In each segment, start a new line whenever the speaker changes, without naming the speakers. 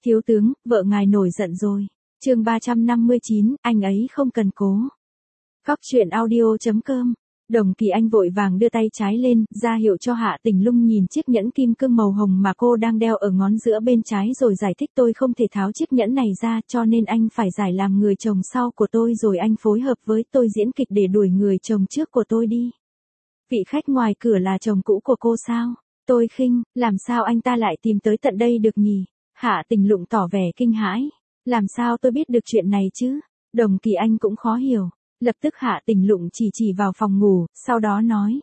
Thiếu tướng, vợ ngài nổi giận rồi. Chương 359, anh ấy không cần cố. Góc truyện audio.com. Đồng Kỳ Anh vội vàng đưa tay trái lên, ra hiệu cho Hạ Tình Lung nhìn chiếc nhẫn kim cương màu hồng mà cô đang đeo ở ngón giữa bên trái rồi giải thích tôi không thể tháo chiếc nhẫn này ra cho nên anh phải giải làm người chồng sau của tôi rồi anh phối hợp với tôi diễn kịch để đuổi người chồng trước của tôi đi. Vị khách ngoài cửa là chồng cũ của cô sao? Tôi khinh, làm sao anh ta lại tìm tới tận đây được nhỉ? Hạ Tình Lung tỏ vẻ kinh hãi. Làm sao tôi biết được chuyện này chứ? Đồng Kỳ Anh cũng khó hiểu. Lập tức Hạ Tình Lung chỉ vào phòng ngủ, sau đó nói.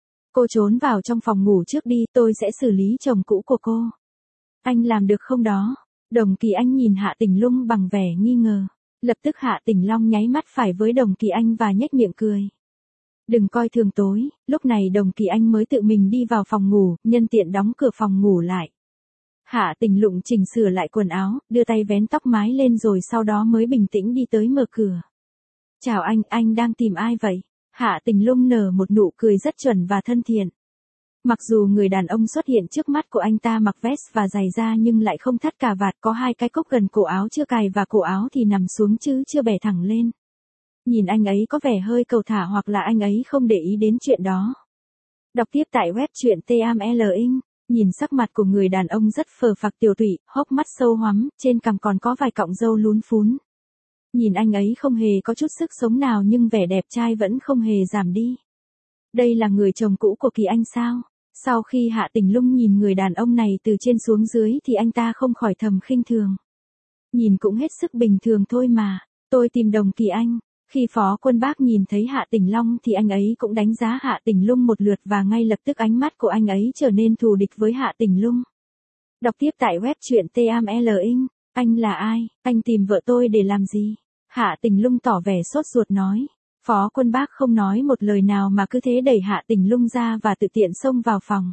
Cô trốn vào trong phòng ngủ trước đi, tôi sẽ xử lý chồng cũ của cô. Anh làm được không đó? Đồng Kỳ Anh nhìn Hạ Tình Lung bằng vẻ nghi ngờ. Lập tức Hạ Tình Long nháy mắt phải với Đồng Kỳ Anh và nhếch miệng cười. Đừng coi thường tôi, lúc này Đồng Kỳ Anh mới tự mình đi vào phòng ngủ, nhân tiện đóng cửa phòng ngủ lại. Hạ Tình Lung chỉnh sửa lại quần áo, đưa tay vén tóc mái lên rồi sau đó mới bình tĩnh đi tới mở cửa. Chào anh đang tìm ai vậy? Hạ Tình Lung nở một nụ cười rất chuẩn và thân thiện. Mặc dù người đàn ông xuất hiện trước mắt của anh ta mặc vest và giày da nhưng lại không thắt cà vạt, có hai cái cúc gần cổ áo chưa cài và cổ áo thì nằm xuống chứ chưa bẻ thẳng lên. Nhìn anh ấy có vẻ hơi cầu thả hoặc là anh ấy không để ý đến chuyện đó. Đọc tiếp tại web truyện TMLing. Nhìn sắc mặt của người đàn ông rất phờ phạc tiểu tụy, hốc mắt sâu hoắm, trên cằm còn có vài cọng râu lún phún. Nhìn anh ấy không hề có chút sức sống nào nhưng vẻ đẹp trai vẫn không hề giảm đi. Đây là người chồng cũ của Kỳ Anh sao? Sau khi Hạ Tình Lung nhìn người đàn ông này từ trên xuống dưới thì anh ta không khỏi thầm khinh thường. Nhìn cũng hết sức bình thường thôi mà, tôi tìm Đồng Kỳ Anh. Khi Phó Quân Bác nhìn thấy Hạ Tình Long thì anh ấy cũng đánh giá Hạ Tình Lung một lượt và ngay lập tức ánh mắt của anh ấy trở nên thù địch với Hạ Tình Lung. Đọc tiếp tại web truyện TMLing. Anh là ai? Anh tìm vợ tôi để làm gì? Hạ Tình Lung tỏ vẻ sốt ruột nói. Phó Quân Bác không nói một lời nào mà cứ thế đẩy Hạ Tình Lung ra và tự tiện xông vào phòng.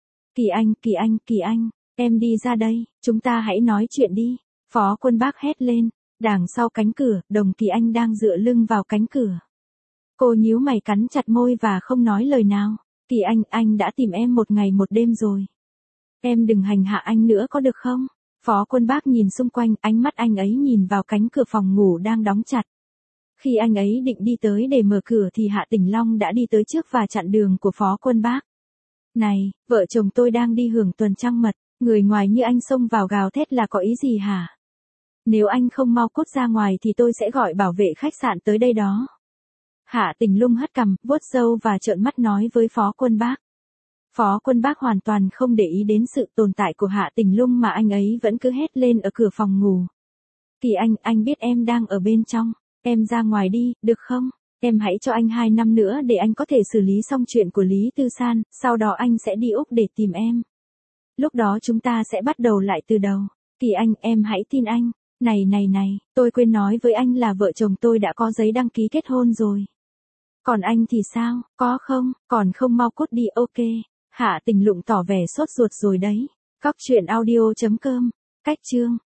Kỳ Anh, em đi ra đây, chúng ta hãy nói chuyện đi. Phó Quân Bác hét lên. Đằng sau cánh cửa, Đồng Kỳ Anh đang dựa lưng vào cánh cửa. Cô nhíu mày cắn chặt môi và không nói lời nào. Kỳ anh đã tìm em một ngày một đêm rồi. Em đừng hành hạ anh nữa có được không? Phó Quân Bác nhìn xung quanh, ánh mắt anh ấy nhìn vào cánh cửa phòng ngủ đang đóng chặt. Khi anh ấy định đi tới để mở cửa thì Hạ Tình Long đã đi tới trước và chặn đường của Phó Quân Bác. Này, vợ chồng tôi đang đi hưởng tuần trăng mật, người ngoài như anh xông vào gào thét là có ý gì hả? Nếu anh không mau cút ra ngoài thì tôi sẽ gọi bảo vệ khách sạn tới đây đó. Hạ Tình Lung hất cằm, vuốt râu và trợn mắt nói với Phó Quân Bác. Phó Quân Bác hoàn toàn không để ý đến sự tồn tại của Hạ Tình Lung mà anh ấy vẫn cứ hét lên ở cửa phòng ngủ. Kỳ anh biết em đang ở bên trong, em ra ngoài đi, được không? Em hãy cho anh 2 năm nữa để anh có thể xử lý xong chuyện của Lý Tư San, sau đó anh sẽ đi Úc để tìm em. Lúc đó chúng ta sẽ bắt đầu lại từ đầu. Kỳ anh, em hãy tin anh. Này, tôi quên nói với anh là vợ chồng tôi đã có giấy đăng ký kết hôn rồi. Còn anh thì sao, có không, còn không mau cút đi ok. Hạ Tình Lung tỏ vẻ sốt ruột rồi đấy. Góc truyện audio.com. Cách chương.